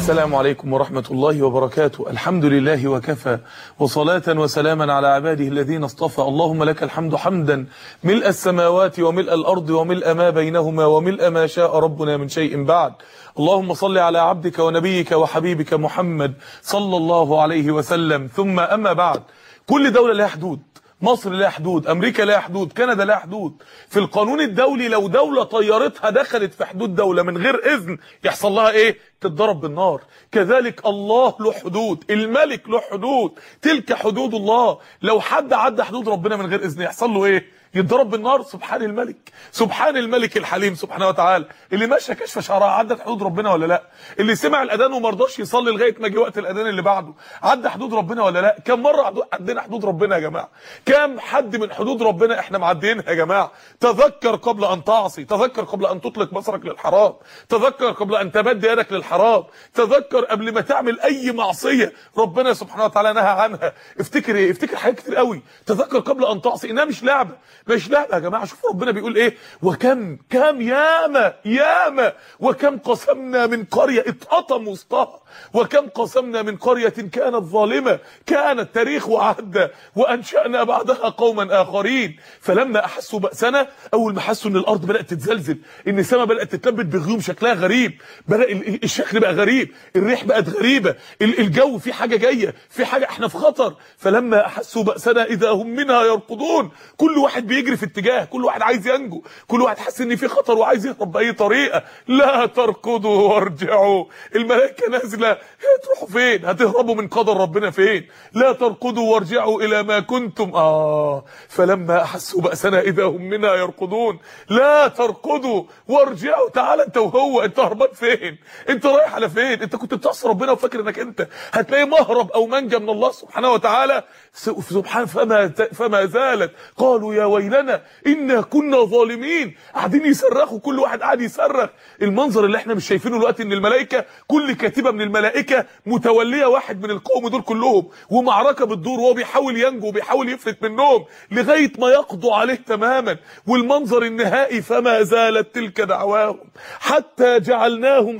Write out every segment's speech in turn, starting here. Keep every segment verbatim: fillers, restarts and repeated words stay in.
السلام عليكم ورحمة الله وبركاته. الحمد لله وكفى، وصلاة وسلاما على عباده الذين اصطفى. اللهم لك الحمد حمدا ملء السماوات وملء الأرض وملء ما بينهما وملء ما شاء ربنا من شيء بعد. اللهم صل على عبدك ونبيك وحبيبك محمد صلى الله عليه وسلم. ثم أما بعد، كل دولة لها حدود. مصر لها حدود، امريكا لها حدود، كندا لها حدود. في القانون الدولي لو دولة طيارتها دخلت في حدود دولة من غير اذن يحصل لها ايه؟ تتضرب بالنار. كذلك الله له حدود، الملك له حدود، تلك حدود الله. لو حد عدى حدود ربنا من غير اذن يحصل له ايه؟ يتضرب بالنار. سبحان الملك، سبحان الملك الحليم سبحانه وتعالى. اللي ماشى كشف شعرها عدت حدود ربنا ولا لا؟ اللي سمع الاذان وما رضاش يصلي لغايه ما جه وقت الاذان اللي بعده عدى حدود ربنا ولا لا؟ كم مره عدينا حدود ربنا يا جماعه؟ كم حد من حدود ربنا احنا معديينها يا جماعه؟ تذكر قبل ان تعصي، تذكر قبل ان تطلق بصرك للحرام، تذكر قبل ان تمد يدك للحرام، تذكر قبل ما تعمل اي معصيه ربنا سبحانه وتعالى نهى عنها. افتكر ايه؟ افتكر حاجات كتير قوي. تذكر قبل ان تعصي، انها مش لعبه، مش لعبه يا جماعه. شوفوا ربنا بيقول ايه: وكم كم ياما ياما وكم قسمنا من قريه اتقطم وسطها، وكم قسمنا من قريه كانت ظالمه، كانت تاريخ وعهد، وانشانا بعدها قوما اخرين. فلما احسوا باسنا، اول ما حسوا ان الارض بدات تتزلزل، ان السماء بدات تتلبد بغيوم شكلها غريب، بدا الشكل بقى غريب، الريح بقت غريبه، الجو في حاجه جايه، في حاجه، احنا في خطر. فلما احسوا باسنا اذا هم منها يركضون. كل واحد بيجري في اتجاه، كل واحد عايز ينجو، كل واحد حاسس ان في خطر وعايز يهرب باي طريقه. لا تركضوا وارجعوا. الملائكه نازله، هتروحوا فين؟ هتهربوا من قدر ربنا فين؟ لا تركضوا وارجعوا الى ما كنتم. اه فلما احسوا باسنا اذا هم منها يركضون. لا تركضوا وارجعوا. تعال انت وهو، انت هربان فين؟ انت رايح على فين؟ انت كنت بتعصي ربنا وفاكر انك انت هتلاقي مهرب او منجا من الله سبحانه وتعالى. سبحان فما فما زالت قالوا يا ويلنا إنا كنا ظالمين. قاعدين يصرخوا، كل واحد قاعد يصرخ. المنظر اللي احنا مش شايفينه دلوقتي ان الملائكه، كل كاتبه من الملائكه متوليه واحد من القوم دول كلهم، ومعركه بتدور وهو بيحاول ينجو وبيحاول يفلت منهم لغايه ما يقضوا عليه تماما. والمنظر النهائي فما زالت تلك دعواهم حتى جعلناهم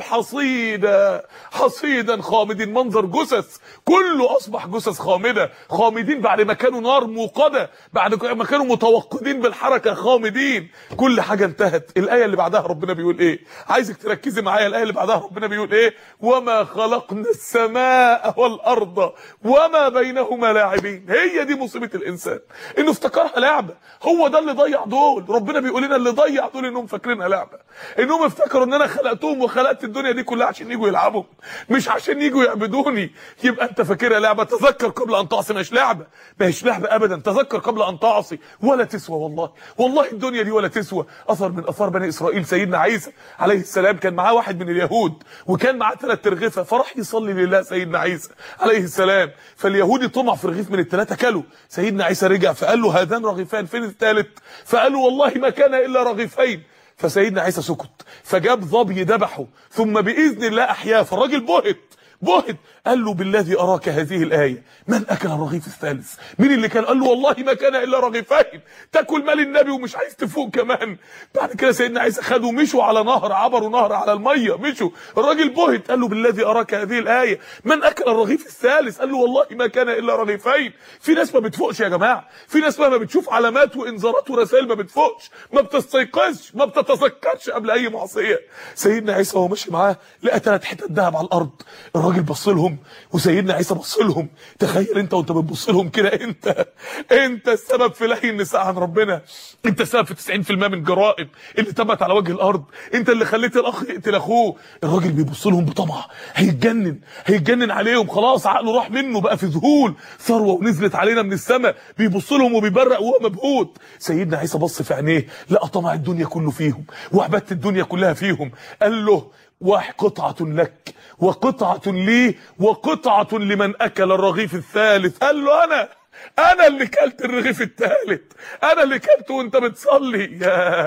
حصيدا حصيدا خامدين. منظر جثث، كله اصبح جثث خامده، خامدين بعد ما كانوا نار موقده، بعد ما كانوا متوقدين بالحركه خامدين. كل حاجه انتهت. الايه اللي بعدها ربنا بيقول ايه؟ عايزك تركزي معايا. الايه اللي بعدها ربنا بيقول ايه؟ وما خلقنا السماء والارض وما بينهما لاعبين. هي دي مصيبه الانسان، انه افتكرها لعبه. هو ده اللي ضيع دول. ربنا بيقول لنا اللي ضيع دول انهم فاكرينها لعبه، انهم افتكروا ان انا خلقتهم وخلقت الدنيا دي كلها عشان يجوا يلعبوا، مش عشان يجوا يعبدوني. يبقى انت فاكرها لعبه. تذكر قبل ان تعصي، مش لعبه، مش لعبه ابدا. تذكر قبل ان تعصي، ولا تسوى والله، والله الدنيا دي ولا تسوى. اثر من اثار بني اسرائيل، سيدنا عيسى عليه السلام كان معاه واحد من اليهود، وكان معاه ثلاث ترغيفه، فراح يصلي لله سيدنا عيسى عليه السلام. فاليهودي طمع في رغيف من الثلاثه، كله. سيدنا عيسى رجع فقال له هذان رغيفان، فين الثالث؟ فقال له والله ما كان الا رغيفين. فسيدنا عيسى سكت، فجاب ظبي ذبحه، ثم باذن الله احياه. فالراجل بهت بهت قال له بالذي اراك هذه الايه من اكل الرغيف الثالث؟ مين اللي كان؟ قال له والله ما كان الا رغيفين. تاكل مال النبي ومش عايز تفوق كمان. بعد كده سيدنا عيسى خدوا مشوا على نهر، عبروا نهر على الميه، مشوا. الراجل بهت قال له بالذي اراك هذه الايه من اكل الرغيف الثالث؟ قال له والله ما كان الا رغيفين. في ناس ما بتفوقش يا جماعه، في ناس مهما بتشوف علامات وانذارات ورسائل ما بتفوقش، ما بتستيقظش، ما بتتذكرش قبل اي معصيه. سيدنا عيسى وهو ماشي معاه لقى ثلاث حتت ذهب على الارض. الراجل بص لهم وسيدنا عيسى بص لهم. تخيل انت وانت بتبص لهم كده، انت انت السبب في لهي النساء عن ربنا، انت السبب في تسعين في المية من الجرائم اللي تمت على وجه الارض، انت اللي خليت الاخ يقتل اخوه. الراجل بيبص لهم بطمع، هيتجنن هيتجنن عليهم، خلاص عقله راح منه، بقى في ذهول، ثروه ونزلت علينا من السماء، بيبص لهم وبيبرق وهو مبهوت. سيدنا عيسى بص في عينيه لقى طمع الدنيا كله فيهم، وعباده الدنيا كلها فيهم. قال له وقطعة لك وقطعة لي وقطعة لمن أكل الرغيف الثالث. قال له أنا أنا اللي كلت الرغيف الثالث، أنا اللي كلته وأنت بتصلي.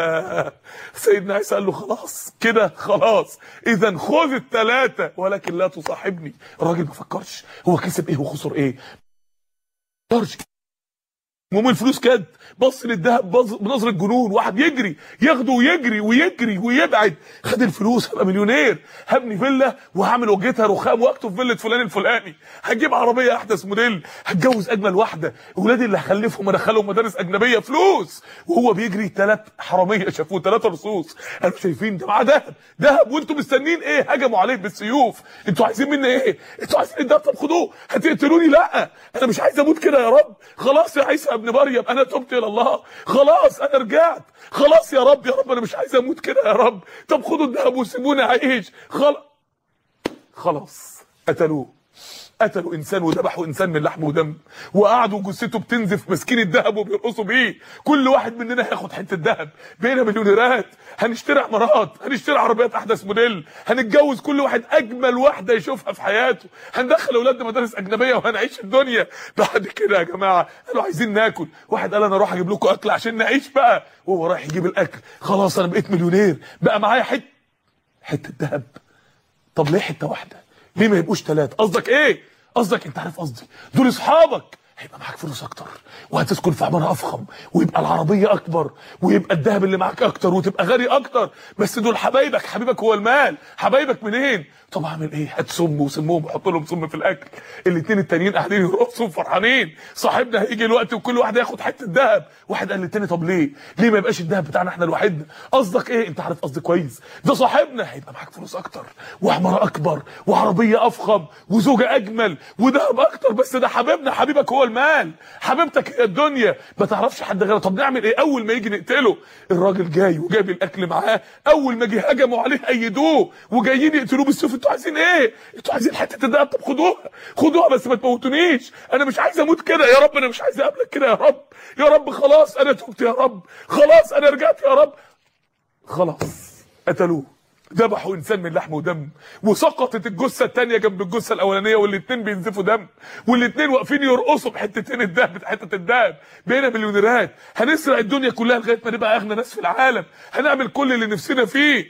يا سيدنا عيسى قال له خلاص كده، خلاص إذا خذ الثلاثة ولكن لا تصاحبني. الراجل ما فكرش هو كسب إيه وخسر إيه. المهم الفلوس كانت بص للذهب بنظره جنون، واحد يجري ياخده ويجري ويجري ويبعد، خد الفلوس هبقى مليونير، هبني فيلا وهعمل وجهتها رخام واكتب فيلا فلان الفلاني، هجيب عربيه احدث موديل، هتجوز اجمل واحده، اولادي اللي هخلفهم ادخلهم مدارس اجنبيه، فلوس. وهو بيجري ثلاث حراميه شافوه، ثلاثه رصوص قالوا شايفين ده معاه ذهب ذهب وانتم مستنيين ايه؟ هجموا عليه بالسيوف، انتوا عايزين مني ايه؟ انتوا عايزين الذهب؟ طب خدوه، هتقتلوني؟ لا انا مش عايز اموت كده يا رب، خلاص يا عيسى ابن مريم انا تبت الى الله، خلاص انا رجعت، خلاص يا رب يا رب انا مش عايز اموت كده يا رب، طب خدوا الذهب وسيبوني اعيش. خلاص خلاص قتلوه، قتلوا انسان وذبحوا انسان من لحم ودم، وقعدوا جثته بتنزف ماسكين الذهب وبيرقصوا بيه، كل واحد مننا هياخد حته ذهب، بقينا مليونيرات، هنشتري عمارات، هنشتري عربيات احدث موديل، هنتجوز كل واحد اجمل واحده يشوفها في حياته، هندخل اولادنا مدارس اجنبيه وهنعيش الدنيا. بعد كده يا جماعه قالوا عايزين ناكل، واحد قال انا اروح اجيب لكم اكل عشان نعيش بقى، وهو رايح يجيب الاكل خلاص انا بقيت مليونير، بقى معايا حته حته ذهب. طب ليه حته واحده؟ ليه ما يبقوش ثلاثه؟ قصدك ايه؟ قصدك انت عارف قصدي، دول اصحابك، هيبقى معاك فلوس اكتر وهتسكن في عماره افخم ويبقى العربيه اكبر ويبقى الذهب اللي معاك اكتر وتبقى غني اكتر، بس دول حبايبك، حبيبك هو المال، حبايبك منين؟ طب اعمل ايه؟ هات سم وسمهم وحط لهم سم في الاكل، الاثنين التانيين قاعدين يرقصوا فرحانين، صاحبنا هيجي الوقت وكل واحد هياخد حته ذهب، واحد قال للتاني طب ليه؟ ليه ما يبقاش الذهب بتاعنا احنا لوحدنا؟ قصدك ايه؟ انت عارف قصدي كويس، ده صاحبنا هيبقى معاك فلوس اكتر وعماره اكبر وعربيه افخم وزوجه اجمل وذهب اكتر، بس ده حبيبنا، حبيبك هو المال، حبيبتك هي الدنيا، ما تعرفش حد غيره. طب نعمل ايه؟ اول ما يجي نقتله، الراجل جاي وجايب الاكل معاه، اول ما جه هجموا عليه ايدوه وجايين يقتلوه بالسيوف، انتوا عايزين ايه؟ انتوا عايزين حته الدهب؟ طب خدوها خدوها بس ما تموتونيش، انا مش عايز اموت كده يا رب، انا مش عايز اقابلك كده يا رب، يا رب خلاص انا تبت يا رب، خلاص انا رجعت يا رب. خلاص قتلوه، ذبحوا انسان من لحم ودم، وسقطت الجثه الثانيه جنب الجثه الاولانيه، والاثنين بينزفوا دم، والاثنين واقفين يرقصوا بحتتين الذهب، حته الذهب، بقينا مليونيرات، هنسرق الدنيا كلها لغايه ما نبقى اغنى ناس في العالم، هنعمل كل اللي نفسنا فيه.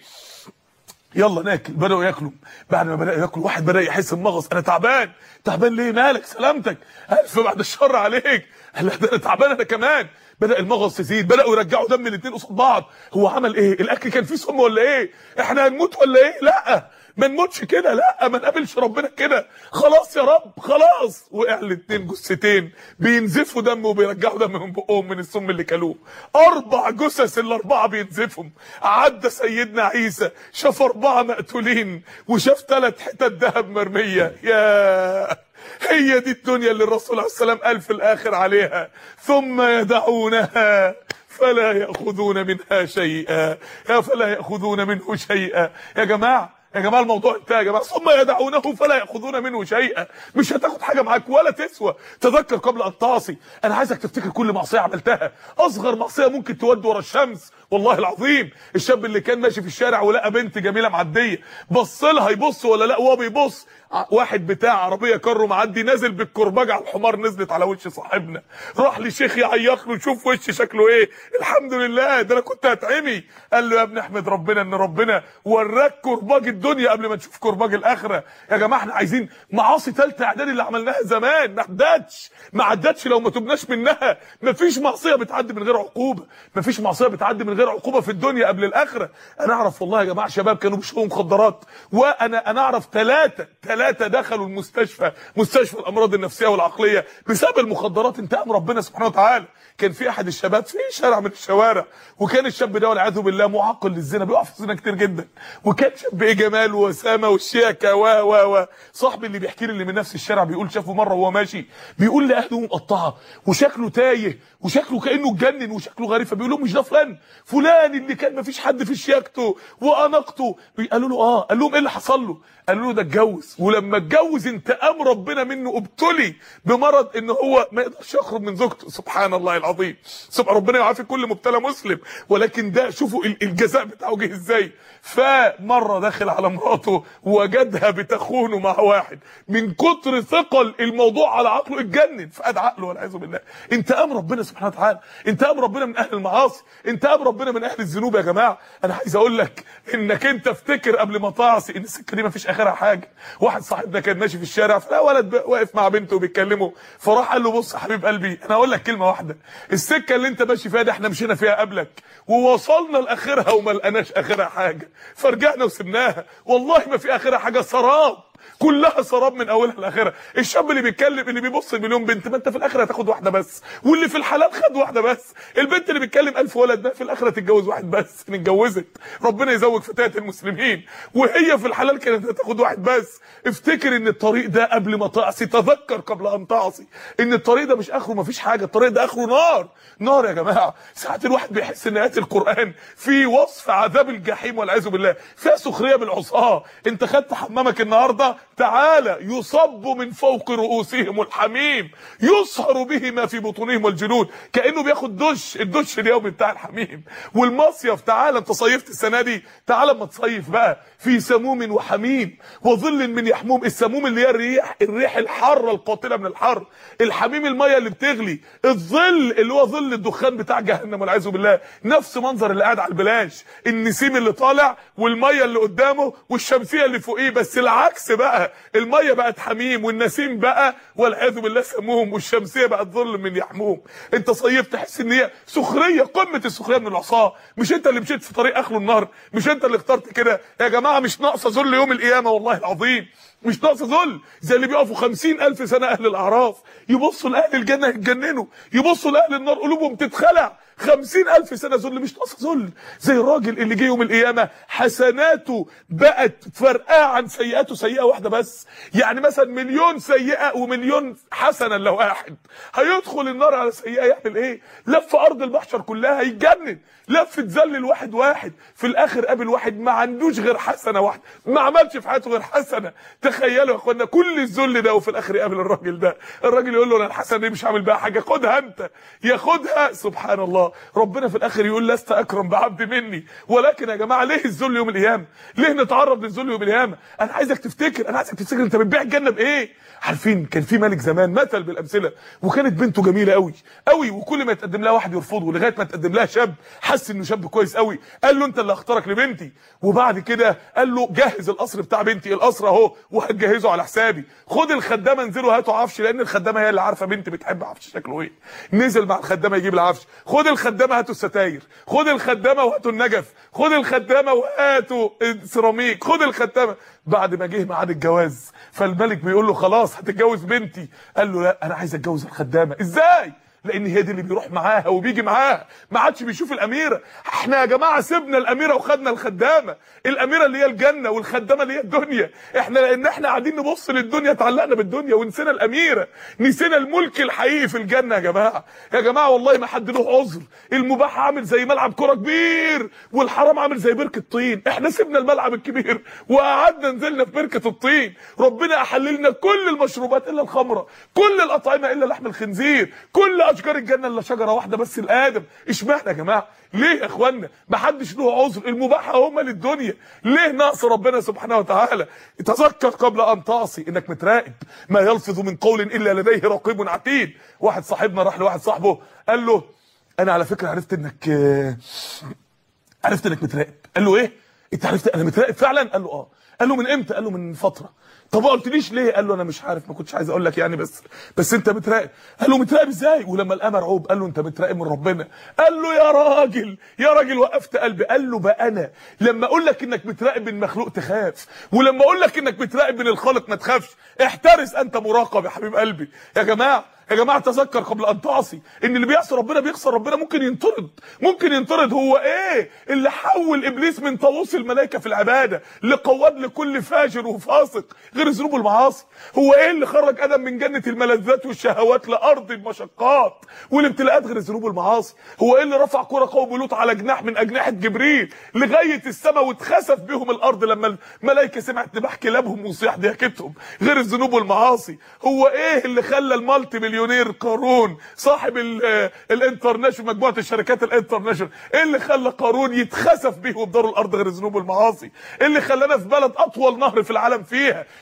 يلا ناكل، بداوا ياكلوا، بعد ما بداوا ياكلوا واحد بدا يحس بمغص، انا تعبان، تعبان ليه؟ مالك؟ سلامتك، الف بعد الشر عليك، لا ده انا تعبان انا كمان، بدا المغص يزيد، بداوا يرجعوا دم الاثنين قصاد بعض، هو عمل ايه؟ الاكل كان فيه سم ولا ايه؟ احنا هنموت ولا ايه؟ لا ما نموتش كده، لا ما نقابلش ربنا كده، خلاص يا رب خلاص. وقع الاثنين جثتين بينزفوا دم وبيرجعوا دم من بقهم من السم اللي كلوه، اربع جثث، الاربعه بينزفهم. عدى سيدنا عيسى شاف اربعه مقتولين وشاف ثلاث حتت ذهب مرميه، يا هي دي الدنيا اللي الرسول عليه السلام قال في الاخر عليها ثم يدعونها فلا ياخذون منها شيئا، يا فلا ياخذون منه شيئا. يا جماعه يا جماعه الموضوع انتهى يا جماعه، ثم يدعونه فلا ياخذون منه شيئا، مش هتاخد حاجه معاك ولا تسوى. تذكر قبل ان تعصي، انا عايزك تفتكر كل معصيه عملتها، اصغر معصيه ممكن تودي ورا الشمس، والله العظيم الشاب اللي كان ماشي في الشارع ولقى بنت جميله معديه، بص لها يبص ولا لا؟ وهو بيبص واحد بتاع عربيه كارو معدي نازل بالكرباج على الحمار، نزلت على وش صاحبنا، راح لشيخ يعيط له شوف وش شكله ايه، الحمد لله ده انا كنت هتعمي، قال له يا ابني احمد ربنا ان ربنا وراك كرباج الدنيا قبل ما تشوف كرباج الاخره. يا جماعه احنا عايزين معاصي ثالثه اعدادي اللي عملناها زمان ما عدتش ما عدتش لو ما تبناش منها، مفيش معصيه بتعدي من غير عقوبه، مفيش معصيه بتعدي من غير عقوبه في الدنيا قبل الاخره. انا اعرف والله يا جماعه شباب كانوا بيشربوا مخدرات، وانا انا اعرف ثلاثه ثلاثه دخلوا المستشفى، مستشفى الامراض النفسيه والعقليه بسبب المخدرات، انتقم ربنا سبحانه وتعالى. كان في احد الشباب في شارع من الشوارع، وكان الشاب ده والعياذ بالله معقل للزنا، بيقع في الزنا كتير جدا، وكان شاب ايه جمال وسامه والشياكه و و و صاحبي اللي بيحكي لي اللي من نفس الشارع بيقول شافه مره وهو ماشي، بيقول لي اهله مقطعه وشكله تايه وشكله كانه اتجنن وشكله غريب، فبيقول لهم مش ده فلان فلان اللي كان ما فيش حد في شياكته واناقته؟ قالوا له اه. قال لهم ايه اللي حصل له؟ قالوا له ده اتجوز، ولما اتجوز انتقام ربنا منه، ابتلي بمرض ان هو ما يقدرش يخرج من زوجته. سبحان الله العظيم، سبحان ربنا يعافي كل مبتلى مسلم، ولكن ده شوفوا الجزاء بتاعه جه ازاي. فمره داخل على مراته وجدها بتخونه مع واحد، من كتر ثقل الموضوع على عقله اتجنن، فقد عقله والعياذ بالله. انتقام ربنا سبحانه وتعالى، انتقام ربنا من اهل المعاصي، انتقام ربنا ربنا من اهل الذنوب يا جماعه. انا عايز اقول لك انك انت افتكر قبل ما تعصي ان السكه دي ما فيش اخرها حاجه. واحد صاحبنا كان ماشي في الشارع، فلا ولد واقف مع بنته وبيتكلموا، فراح قال له بص يا حبيب قلبي، انا هقول لك كلمه واحده، السكه اللي انت ماشي فيها دي احنا مشينا فيها قبلك ووصلنا لاخرها وما لقناش اخرها حاجه، فرجعنا وسبناها، والله ما في اخرها حاجه، سراب، كلها سراب من اولها لاخرها. الشاب اللي بيتكلم اللي بيبص لمليون بنت، ما انت في الاخره هتاخد واحده بس، واللي في الحلال خد واحده بس. البنت اللي بيتكلم ألف ولد، ده في الاخره تتجوز واحد بس، ان اتجوزت ربنا يزوج فتاه المسلمين، وهي في الحلال كانت هتاخد واحد بس. افتكر ان الطريق ده قبل ما تعصي، تذكر قبل ان تعصي ان الطريق ده مش اخره ما فيش حاجه، الطريق ده اخره نار. نار يا جماعه. ساعات الواحد بيحس ان ايات القران في وصف عذاب الجحيم والعياذ بالله فيها سخريه بالعصاه. انت خدت حمامك النهارده، تعالى يصب من فوق رؤوسهم الحميم يصهر به ما في بطونهم والجلود، كانه بياخد دش، الدش اليومي بتاع الحميم. والمصيف، تعالى انت صيفت السنه دي، تعالى اما تصيف بقى في سموم وحميم وظل من يحموم. السموم اللي هي الريح، الريح الحاره القاتله من الحر، الحميم الميه اللي بتغلي، الظل اللي هو ظل الدخان بتاع جهنم والعياذ بالله. نفس منظر اللي قاعد على البلاش، النسيم اللي طالع والميه اللي قدامه والشمسيه اللي فوقيه، بس العكس بقى، الميه بقت حميم والنسيم بقى والعياذ بالله سموم، والشمسيه بقت ظل من يحموم. انت صيفت تحس ان هي سخريه، قمه السخريه من العصاه. مش انت اللي مشيت في طريق اخره النار، مش انت اللي اخترت كده يا جماعه. مش ناقصه ذل يوم القيامه والله العظيم، مش ناقصه ذل. زي اللي بيقفوا خمسين ألف سنه اهل الاعراف، يبصوا لاهل الجنه يتجننوا، يبصوا لاهل النار قلوبهم تتخلع. خمسين ألف سنه ذل، مش ناقصه ذل. زي الراجل اللي جه يوم القيامه حسناته بقت فرقاه عن سيئاته سيئه واحده بس. يعني مثلا مليون سيئه ومليون حسنه لو واحد هيدخل النار على سيئه يعمل ايه؟ لف ارض المحشر كلها هيتجنن، لف تذلل واحد واحد، في الاخر قابل واحد ما عندوش غير حسنه واحده، ما عملش في حياته غير حسنه. تخيلوا يا اخوانا كل الذل ده، وفي الاخر يقابل الراجل ده، الراجل يقول له انا الحسنه دي مش هعمل بيها حاجه، خدها انت. ياخدها، سبحان الله. ربنا في الاخر يقول لست اكرم بعبد مني. ولكن يا جماعه ليه الذل يوم القيامه؟ ليه نتعرض للذل يوم القيامه؟ انا عايزك تفتكر، انا عايزك تفتكر انت بتبيع الجنه بايه؟ عارفين كان في ملك زمان مثل بالامثله، وكانت بنته جميله قوي قوي، وكل ما يتقدم لها واحد يرفضه، لغايه ما تقدم لها شاب حس انه شاب كويس قوي، قال له انت اللي هختارك لبنتي. وبعد كده قال له جهز القصر بتاع بنتي، القصر اهو وهتجهزه على حسابي، خد الخدامه انزلوا هاتوا عفش، لان الخدامه هي اللي عارفه بنتي بتحب عفش شكله ايه. نزل مع الخدامه يجيب العفش، خد الخدامه هاتوا الستاير، خد الخدامه وهاتوا النجف، خد الخدامه وهاتوا السيراميك، خد الخدامه. بعد ما جه ميعاد الجواز، فالملك بيقول له خلاص هتتجوز بنتي، قال له لا انا عايز اتجوز الخدامه. ازاي؟ لان هي دي اللي بيروح معاها وبيجي معاها، ما عادش بيشوف الاميره. احنا يا جماعه سيبنا الاميره وخدنا الخدامه، الاميره اللي هي الجنه والخدامه اللي هي الدنيا. احنا لان احنا قاعدين نبص للدنيا اتعلقنا بالدنيا ونسينا الاميره، نسينا الملك الحقيقي في الجنه. يا جماعه يا جماعه والله ما حد له عذر. المباح عامل زي ملعب كره كبير، والحرام عامل زي بركه طين. احنا سيبنا الملعب الكبير وقعدنا نزلنا في بركه الطين. ربنا احل لنا كل المشروبات الا الخمره، كل الاطعمه الا لحم الخنزير، كل اشجار الجنه الا شجره واحده بس لادم. اشمعنى يا جماعه؟ ليه يا اخوانا؟ ما حدش له عذر، المباح هم للدنيا. ليه نقص ربنا سبحانه وتعالى؟ تذكر قبل ان تعصي انك متراقب، ما يلفظ من قول الا لديه رقيب عتيد. واحد صاحبنا راح لواحد صاحبه قال له انا على فكره عرفت انك عرفت انك متراقب. قال له ايه؟ انت عرفت انا متراقب فعلا؟ قال له اه. قال له من امتى؟ قال له من فتره. طب ما قلتليش ليه؟ قال له انا مش عارف، ما كنتش عايز اقول لك يعني، بس بس انت متراقب. قال له متراقب ازاي؟ ولما لقى مرعوب قال له انت متراقب من ربنا. قال له يا راجل يا راجل وقفت قلبي. قال له بقى انا لما اقول لك انك متراقب من مخلوق تخاف، ولما اقول لك انك متراقب من الخالق ما تخافش. احترس انت مراقب يا حبيب قلبي. يا جماعه يا جماعه تذكر قبل ان تعصي ان اللي بيعصي ربنا بيخسر ربنا، ممكن ينطرد، ممكن ينطرد. هو ايه اللي حول ابليس من طاووس الملائكه في العباده لقواد لكل فاجر وفاسق غير الذنوب والمعاصي؟ هو ايه اللي خرج ادم من جنه الملذات والشهوات لارض المشقات والابتلاءات غير الذنوب والمعاصي؟ هو ايه اللي رفع كره قوم لوط على جناح من اجنحه جبريل لغايه السماء واتخسف بهم الارض لما الملائكه سمعت نباح كلابهم وصياح ضحكتهم غير الذنوب والمعاصي؟ هو ايه اللي خلى المالتي مليونير قارون صاحب الانترناشونال مجموعه الشركات الانترناشونال، ايه اللي خلى قارون يتخسف به وبدار الارض غير الذنوب والمعاصي؟ ايه اللي خلانا في بلد اطول نهر في العالم فيها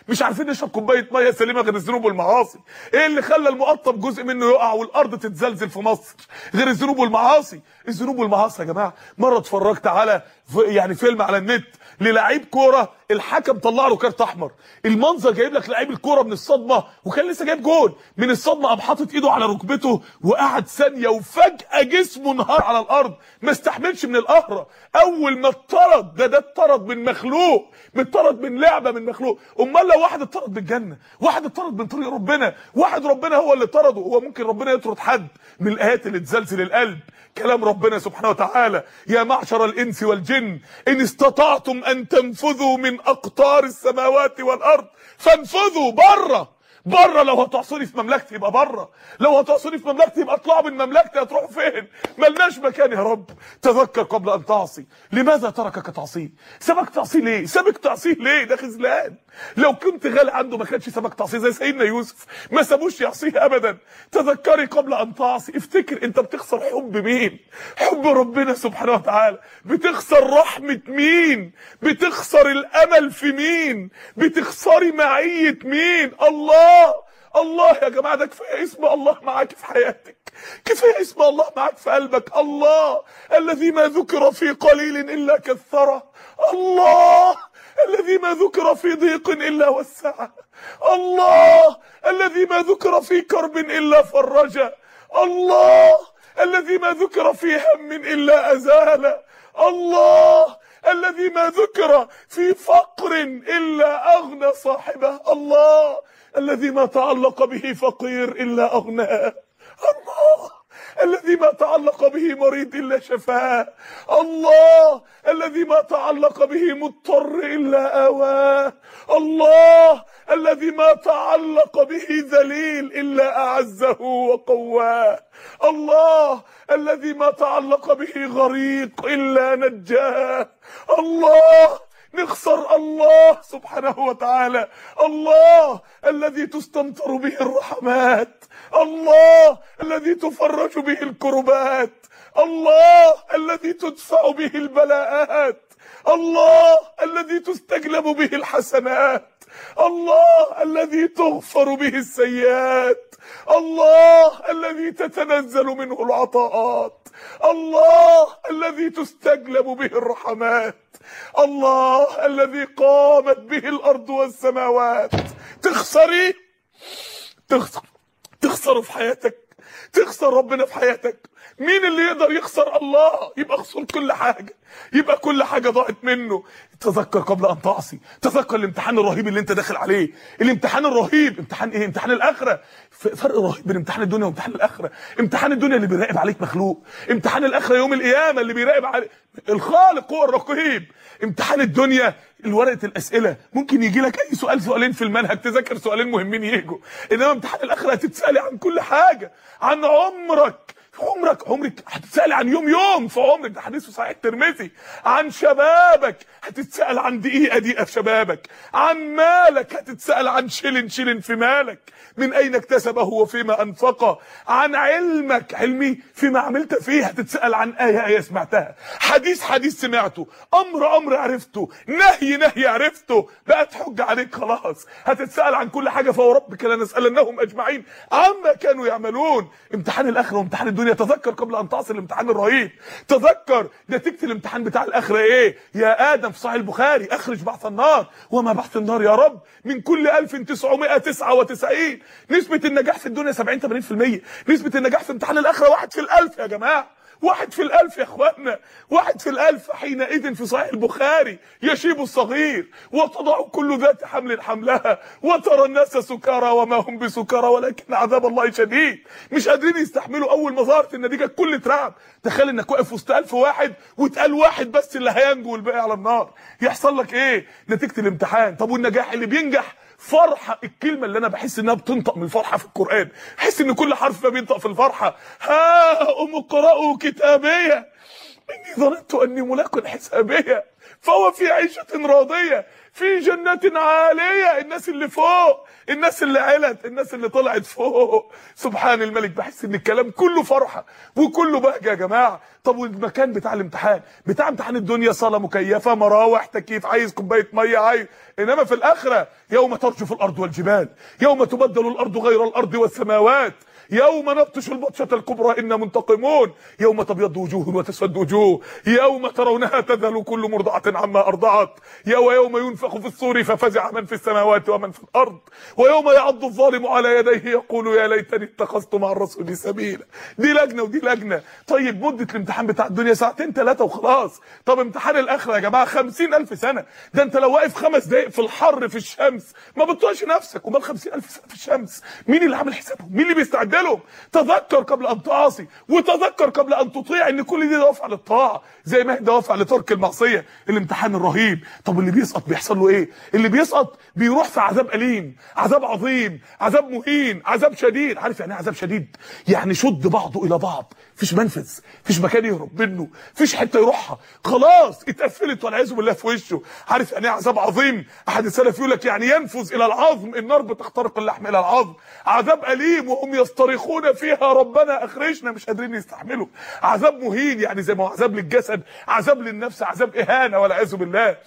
مش عارفين نشرب كوبايه ميه سليمه غير الذنوب والمعاصي. ايه اللي خلى المقطب جزء منه يقع والارض تتزلزل في مصر غير الذنوب والمعاصي؟ الذنوب والمعاصي يا جماعه. مره اتفرجت على يعني فيلم على النت للاعيب كوره، الحكم طلع له كارت احمر، المنظر جايب لك لعيب الكوره من الصدمه وكان لسه جايب جول، من الصدمه قام حاطط ايده على ركبته وقعد ثانيه وفجاه جسمه انهار على الارض، ما استحملش من القهره. اول ما اتطرد، ده ده اتطرد من مخلوق، اتطرد من لعبه من مخلوق. امال لو واحد اتطرد بالجنه، واحد اتطرد من طريق ربنا، واحد ربنا هو اللي طرده. هو ممكن ربنا يطرد حد من الايات اللي تزلزل القلب؟ كلام ربنا سبحانه وتعالى: يا معشر الانس والجن ان استطعتم ان تنفذوا من اقطار السماوات والارض فانفذوا. بره بره، لو هتعصوني في مملكتي يبقى بره، لو هتعصوني في مملكتي يبقى اطلعوا من مملكتي. هتروحوا فين؟ ملناش مكان يا رب. تذكر قبل ان تعصي. لماذا تركك تعصيه؟ سابك تعصيه ليه؟ سابك تعصيه ليه؟ ده خذلان. لو كنت غالي عنده ما كانش سابك تعصيه زي سيدنا يوسف، ما سابوش يعصيه ابدا. تذكري قبل ان تعصي. افتكر انت بتخسر حب مين؟ حب ربنا سبحانه وتعالى. بتخسر رحمه مين؟ بتخسر الامل في مين؟ بتخسري معيه مين؟ الله. الله يا جماعه، ده كفايه اسم الله معاك في حياتك، كفايه اسم الله معاك في قلبك. الله الذي ما ذكر في قليل الا كثره، الله الذي ما ذكر في ضيق الا وسعه، الله الذي ما ذكر في كرب الا فرجه، الله الذي ما ذكر في هم الا ازاله، الله الذي ما ذكر في فقر الا اغنى صاحبه، الله الذي ما تعلق به فقير الا اغناه، الله الذي ما تعلق به مريض الا شفاه، الله الذي ما تعلق به مضطر الا اواه، الله الذي ما تعلق به ذليل الا اعزه وقواه، الله الذي ما تعلق به غريق الا نجاه. الله نخسر الله سبحانه وتعالى، الله الذي تستمطر به الرحمات، الله الذي تفرج به الكربات، الله الذي تدفع به البلاءات، الله الذي تستجلب به الحسنات، الله الذي تغفر به السيئات، الله الذي تتنزل منه العطاءات، الله الذي تستجلب به الرحمات، الله الذي قامت به الارض والسماوات. تخسري تخسر تخسر في حياتك، تخسر ربنا في حياتك. مين اللي يقدر يخسر الله؟ يبقى خسر كل حاجه، يبقى كل حاجه ضاعت منه. تذكر قبل ان تعصي، تذكر الامتحان الرهيب اللي انت داخل عليه، الامتحان الرهيب. امتحان ايه؟ امتحان الاخره. فرق رهيب بين امتحان الدنيا وامتحان الاخره. امتحان الدنيا اللي بيراقب عليك مخلوق، امتحان الاخره يوم القيامه اللي بيراقب عليك الخالق هو الرقيب. امتحان الدنيا الورقه الاسئله ممكن يجي لك اي سؤال سؤالين في المنهج، تذاكر سؤالين مهمين يجوا، انما امتحان الاخره هتتسالي عن كل حاجه، عن عمرك عمرك عمرك هتتسأل عن يوم يوم في عمرك، ده حديث صحيح الترمذي. عن شبابك هتتسأل عن دقيقة دقيقة في شبابك. عن مالك هتتسأل عن شلن شلن في مالك، من أين اكتسبه وفيما أنفقه. عن علمك، علمي فيما عملت فيه، هتتسأل عن آية آية سمعتها، حديث حديث سمعته، أمر أمر عرفته، نهي نهي عرفته، بقت حجة عليك خلاص. هتتسأل عن كل حاجة، فوربك لنسألنهم أجمعين عما كانوا يعملون. امتحان الآخرة وامتحان الدنيا. تذكر قبل ان تعصي الامتحان الرهيب. تذكر نتيجه الامتحان بتاع الاخره ايه؟ يا ادم في صحيح البخاري: اخرج بعث النار. وما بعث النار يا رب؟ من كل ألف وتسعمائة وتسعة وتسعين. نسبه النجاح في الدنيا سبعين ثمانين في المية، نسبه النجاح في امتحان الاخره واحد في الالف يا جماعه، واحد في الالف يا اخوانا، واحد في الالف. حينئذ في صحيح البخاري: يشيب الصغير وتضع كل ذات حمل حملها وترى الناس سكارى وما هم بسكارى ولكن عذاب الله شديد. مش قادرين يستحملوا. اول ما ظهرت النتيجه الكل اترعب. تخيل انك واقف وسط ألف واحد واتقال واحد بس اللي هينجو والباقي على النار، يحصل لك ايه؟ نتيجه الامتحان. طب والنجاح اللي بينجح؟ فرحه. الكلمه اللي انا بحس انها بتنطق من الفرحه في القران، بحس ان كل حرف فيها بينطق في الفرحه: ها ام اقرأوا كتابيه اني ظننت اني ملاق حسابيه فهو في عيشه راضيه في جنات عاليه، الناس اللي فوق، الناس اللي علت، الناس اللي طلعت فوق. سبحان الملك. بحس ان الكلام كله فرحه وكله بهجه يا جماعه. طب والمكان بتاع الامتحان، بتاع امتحان الدنيا صاله مكيفه، مراوح، تكييف، عايز كوبايه ميه، عايز. انما في الاخره يوم ترجف الارض والجبال، يوم تبدل الارض غير الارض والسماوات، يوم نبطش البطشة الكبرى إنا منتقمون، يوم تبيض وجوه وتسود وجوه، يوم ترونها تذهل كل مرضعة عما أرضعت، ويوم ينفخ في الصور ففزع من في السماوات ومن في الأرض، ويوم يعض الظالم على يديه يقول يا ليتني اتخذت مع الرسول سبيلا. دي لجنة ودي لجنة. طيب مدة الامتحان بتاع الدنيا ساعتين ثلاثة وخلاص. طب امتحان الآخرة يا جماعة خمسين ألف سنة. ده أنت لو واقف خمس دقايق في الحر في الشمس ما بتطوعش نفسك، ومال خمسين ألف سنة في الشمس؟ مين اللي عامل حسابهم؟ مين اللي بيستعد لهم؟ تذكر قبل ان تعصي، وتذكر قبل ان تطيع ان كل دي دوافع للطاعه زي ما هي دوافع لترك المعصيه. الامتحان الرهيب. طب اللي بيسقط بيحصل له ايه؟ اللي بيسقط بيروح في عذاب اليم، عذاب عظيم، عذاب مهين، عذاب شديد. عارف يعني ايه عذاب شديد؟ يعني شد بعضه الى بعض، مفيش منفذ، مفيش مكان يهرب منه، مفيش حته يروحها، خلاص اتقفلت والعياذ بالله في وشه. عارف يعني ايه عذاب عظيم؟ احد السلف يقول لك يعني ينفذ الى العظم، النار بتخترق اللحم الى العظم. عذاب اليم وهم يصطرخون فيها ربنا اخرجنا، مش قادرين يستحملوا. عذاب مهين يعني زي ما هو عذاب للجسد، عذاب للنفس، عذاب اهانه والعياذ بالله.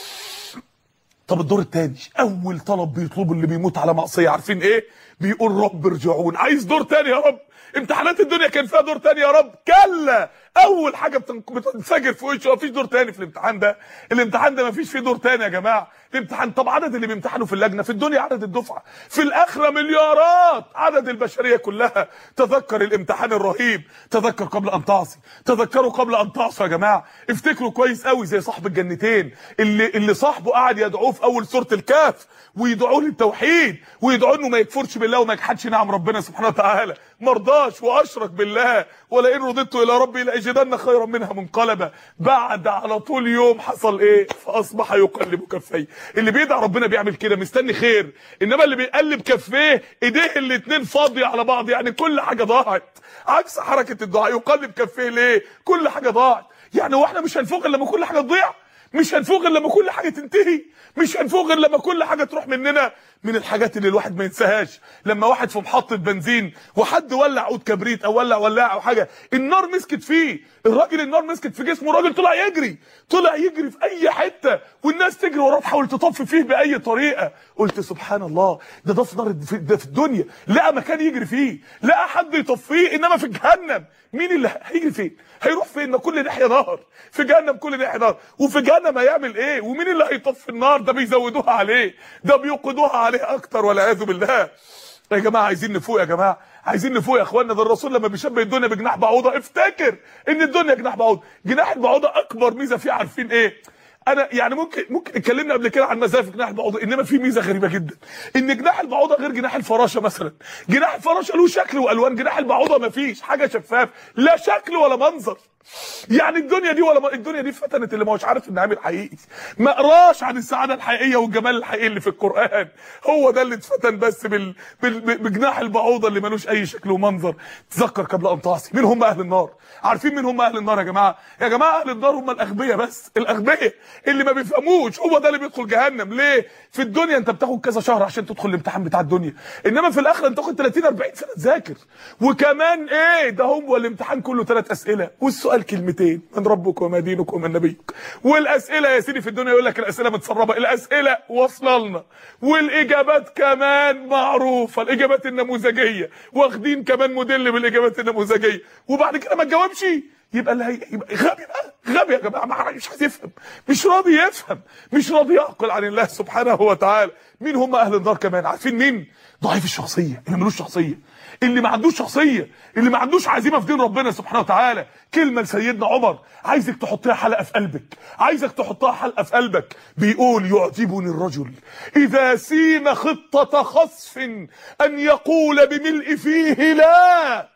طب الدور الثاني، اول طلب بيطلبه اللي بيموت على معصيه عارفين ايه؟ بيقول رب ارجعون. عايز دور ثاني يا رب؟ امتحانات الدنيا كان فيها دور ثاني يا رب؟ كلا، اول حاجه بتنفجر في وشه مفيش دور ثاني في الامتحان ده. الامتحان ده مفيش فيه دور ثاني يا جماعه. الامتحان طب عدد اللي بيمتحنوا في اللجنه في الدنيا عدد الدفعه، في الاخره مليارات، عدد البشريه كلها. تذكر الامتحان الرهيب، تذكر قبل ان تعصي، تذكروا قبل ان تعصوا يا جماعه. افتكروا كويس قوي زي صاحب الجنتين اللي اللي صاحبه قعد يدعوه في اول سوره الكهف ويدعوه للتوحيد ويدعوه انه ما يكفرش بالله وما يجحدش نعم ربنا سبحانه وتعالى، مرضاش واشرك بالله. ولئن رددت الى ربي لاجدن خيرا منها منقلبا. بعد على طول يوم حصل ايه؟ فاصبح يقلب كفيه. اللي بيدعي ربنا بيعمل كده مستني خير، انما اللي بيقلب كفيه ايديه الاتنين فاضيه على بعض، يعني كل حاجه ضاعت. عكس حركه الدعاء، يقلب كفيه ليه؟ كل حاجه ضاعت. يعني هو احنا مش هنفوق الا لما كل حاجه تضيع؟ مش هنفوق الا لما كل حاجه تنتهي؟ مش هنفوق الا لما كل حاجه تروح مننا؟ من الحاجات اللي الواحد ما ينساهاش لما واحد في محطه بنزين وحد ولع عود كبريت او ولع ولاعه او حاجه، النار مسكت فيه، الراجل النار مسكت في جسمه، الراجل طلع يجري، طلع يجري في اي حته والناس تجري وراه تحاول تطفي فيه باي طريقه. قلت سبحان الله، ده ده في نار، ده في الدنيا لقى مكان يجري فيه، لقى حد يطفيه. انما في جهنم مين اللي هيجري فين؟ هيروح فين؟ ما كل ناحيه نار في جهنم، كل ناحيه نار. وفي جهنم هيعمل ايه؟ ومين اللي هيطفي النار؟ ده بيزودوها عليه، ده بيوقدوها عليه اكتر والعياذ بالله. يا جماعه عايزين نفوق، يا جماعه عايزين نفوق يا اخوانا. ده الرسول لما بيشبه الدنيا بجناح بعوضه، افتكر ان الدنيا جناح بعوضه. جناح البعوضه اكبر ميزه فيه عارفين ايه؟ انا يعني ممكن ممكن اتكلمنا قبل كده عن مزايا جناح البعوضه، انما في ميزه غريبه جدا، ان جناح البعوضه غير جناح الفراشه مثلا. جناح الفراشه له شكل والوان، جناح البعوضه مفيش حاجه شفاف، لا شكل ولا منظر. يعني الدنيا دي ولا الدنيا دي فتنت اللي ما هوش عارف ان عامل حقيقي، ما قراش عن السعاده الحقيقيه والجمال الحقيقي اللي في القران، هو ده اللي اتفتن بس بال... بال... بجناح البعوضه اللي ملوش اي شكل ومنظر. تذكر قبل ان تعصي. مين هم اهل النار؟ عارفين مين هم اهل النار يا جماعه؟ يا جماعه اهل النار هم الاغبياء، بس الاغبياء اللي ما بيفهموش، هو ده اللي بيدخل جهنم. ليه؟ في الدنيا انت بتاخد كذا شهر عشان تدخل الامتحان بتاع الدنيا، انما في الاخره انت تاخد ثلاثين أربعين سنه تذاكر. وكمان ايه ده؟ هو الامتحان كله ثلاث اسئله والسؤال كلمتين، من ربك وما دينك ومن نبيك. والاسئله يا سيدي في الدنيا يقول لك الاسئله متسربه، الاسئله واصله لنا، والاجابات كمان معروفه، الاجابات النموذجيه، واخدين كمان موديل بالاجابات النموذجيه، وبعد كده ما تجاوبش يبقى اللي هي يبقى غبي بقى، غبي يا جماعه، مش عايز يفهم، مش راضي يفهم، مش راضي يعقل عن الله سبحانه وتعالى. مين هم اهل النار كمان؟ عارفين مين؟ ضعيف الشخصيه، اللي ملوش شخصيه، اللي ما عندوش شخصيه، اللي ما عندوش عزيمه في دين ربنا سبحانه وتعالى. كلمه لسيدنا عمر عايزك تحطيها حلقه في قلبك، عايزك تحطها حلقه في قلبك. بيقول يعجبني الرجل اذا سيم خطه خصف ان يقول بملء فيه لا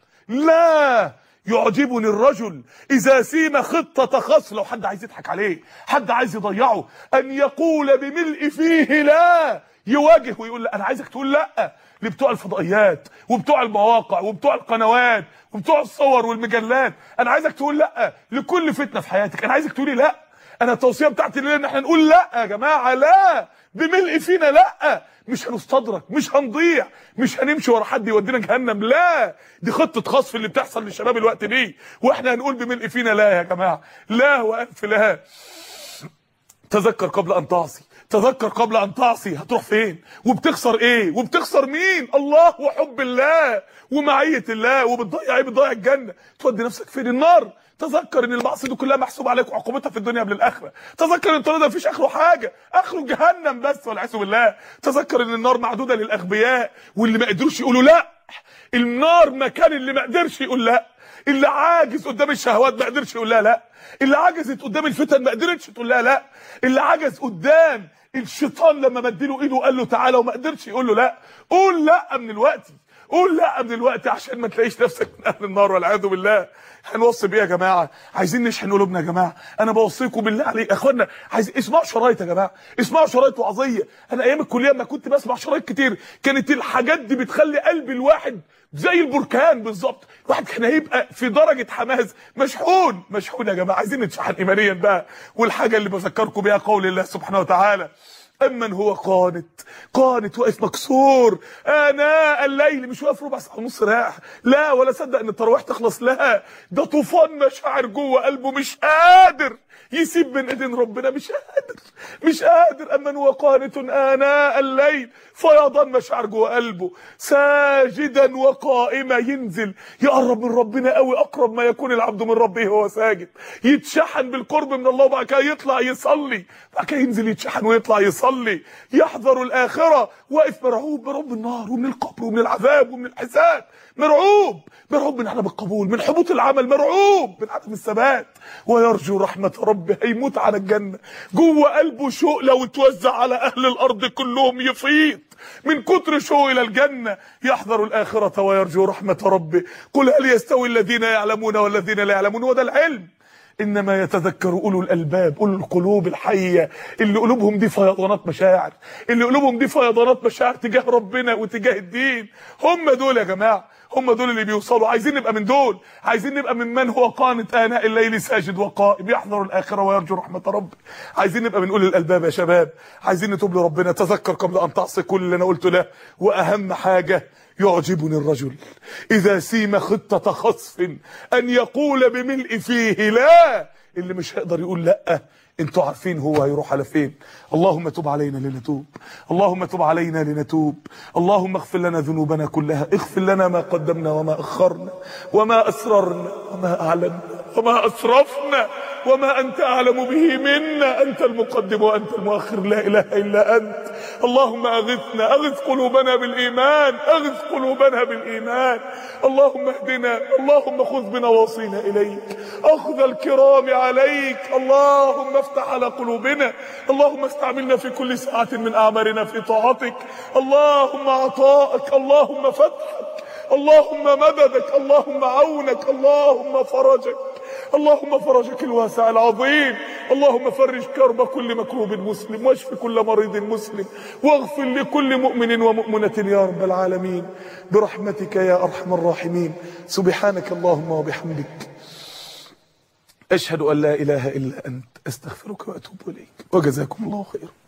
لا. يعجبني الرجل اذا سيم خطه خصف، لو حد عايز يضحك عليه، حد عايز يضيعه، ان يقول بملء فيه لا، يواجه ويقول لا. انا عايزك تقول لا لبتوع الفضائيات وبتوع المواقع وبتوع القنوات وبتوع الصور والمجلات. انا عايزك تقول لا لكل فتنه في حياتك، انا عايزك تقولي لا. انا التوصيه بتاعتي الليله ان احنا نقول لا يا جماعه، لا بملء فينا، لا مش هنستدرك، مش هنضيع، مش هنمشي ورا حد يودينا جهنم، لا دي خطه خصف اللي بتحصل للشباب الوقت دي، واحنا هنقول بملء فينا لا يا جماعه، لا والف لا. تذكر قبل ان تعصي، تذكر قبل ان تعصي. هتروح فين وبتخسر ايه وبتخسر مين؟ الله وحب الله ومعيه الله، وبتضيع ايه؟ بتضيع الجنه. تودي نفسك فين؟ النار. تذكر ان المعصيه دي كلها محسوبه عليك وعقوبتها في الدنيا قبل الاخره. تذكر ان الطريق ده مفيش اخره حاجه، اخره جهنم بس والعياذ بالله. تذكر ان النار معدوده للاغبياء واللي ما قدروش يقولوا لا. النار مكان اللي ما قدرش يقول لا، اللي عاجز قدام الشهوات ما قدرش يقول لها لا، اللي عجزت قدام الفتن ما قدرتش تقول لها لا، اللي عجز قدام الشيطان لما مديله ايده وقال له تعالى وما قدرش يقول له لا. قول لا من الوقت، قول لا من الوقت عشان ما تلاقيش نفسك من اهل النار والعياذ بالله. هنوصي بيه يا جماعه؟ عايزين نشحن قلوبنا يا جماعه. انا بوصيكم بالله عليك يا اخوانا، عايز اسمعوا شرايط يا جماعه، اسمعوا شرايط وعظيه. انا ايام الكليه ما كنت بسمع شرايط كتير، كانت الحاجات دي بتخلي قلب الواحد زي البركان بالظبط. الواحد كان هيبقى في درجه حماس، مشحون مشحون يا جماعه. عايزين نتشحن ايمانيا بقى. والحاجه اللي بذكركم بيها قول الله سبحانه وتعالى: أمن هو قانت، قانت واقف مكسور آناء الليل، مش واقف ربع ساعة ونص رايح، لا ولا صدق ان التراويح تخلص، لا ده طوفان مشاعر جوه قلبه، مش قادر يسيب من ايدين ربنا، مش قادر مش قادر. أمن هو قانت آناء الليل، فيضان مشاعر جوه قلبه، ساجدا وقائما، ينزل يقرب من ربنا قوي، اقرب ما يكون العبد من ربه وهو ساجد، يتشحن بالقرب من الله، وبعد كده يطلع يصلي، بعد كده ينزل يتشحن ويطلع يصلي، يحذر الاخره، واقف مرعوب مرعوب من النار ومن القبر ومن العذاب ومن الحساب، مرعوب مرعوب من عدم القبول، من حبوط العمل، مرعوب من عدم الثبات، ويرجو رحمه ربه، هيموت على الجنه، جوه قلبه شوق لو اتوزع على اهل الارض كلهم يفيض من كتر شوق الى الجنه. يحذر الاخره ويرجو رحمه ربه. قل هل يستوي الذين يعلمون والذين لا يعلمون؟ وده العلم. انما يتذكر اولو الالباب، اولو القلوب الحيه، اللي قلوبهم دي فيضانات مشاعر، اللي قلوبهم دي فيضانات مشاعر تجاه ربنا وتجاه الدين. هم دول يا جماعه، هم دول اللي بيوصلوا. عايزين نبقى من دول، عايزين نبقى ممن هو قانت آناء الليل ساجد وقائم يحذر الآخرة ويرجو رحمة ربه. عايزين نبقى من أولي الألباب يا شباب، عايزين نتوب لربنا. تذكر قبل أن تعصي كل اللي أنا قلته له. وأهم حاجة، يعجبني الرجل إذا سيم خطة خصف أن يقول بملء فيه لا. اللي مش هيقدر يقول لا، انتوا عارفين هو هيروح على فين. اللهم تب علينا لنتوب، اللهم تب علينا لنتوب، اللهم اغفر لنا ذنوبنا كلها، اغفر لنا ما قدمنا وما أخرنا وما أسررنا وما أعلنا وما أسرفنا وما أنت أعلم به منا. أنت المقدم وأنت المؤخر، لا إله إلا أنت. اللهم أغثنا، أغث قلوبنا بالإيمان، أغث قلوبنا بالإيمان. اللهم اهدنا، اللهم خذ بنواصينا إليك، أخذ الكرام عليك. اللهم افتح على قلوبنا، اللهم استعملنا في كل ساعة من أعمارنا في طاعتك. اللهم عطاءك، اللهم فتحك، اللهم مددك، اللهم عونك، اللهم فرجك، اللهم فرجك الواسع العظيم. اللهم فرج كرب كل مكروب مسلم، واشف كل مريض مسلم، واغفر لكل مؤمن ومؤمنة يا رب العالمين برحمتك يا أرحم الراحمين. سبحانك اللهم وبحمدك، أشهد أن لا إله إلا أنت، أستغفرك وأتوب إليك، وجزاكم الله خيرا.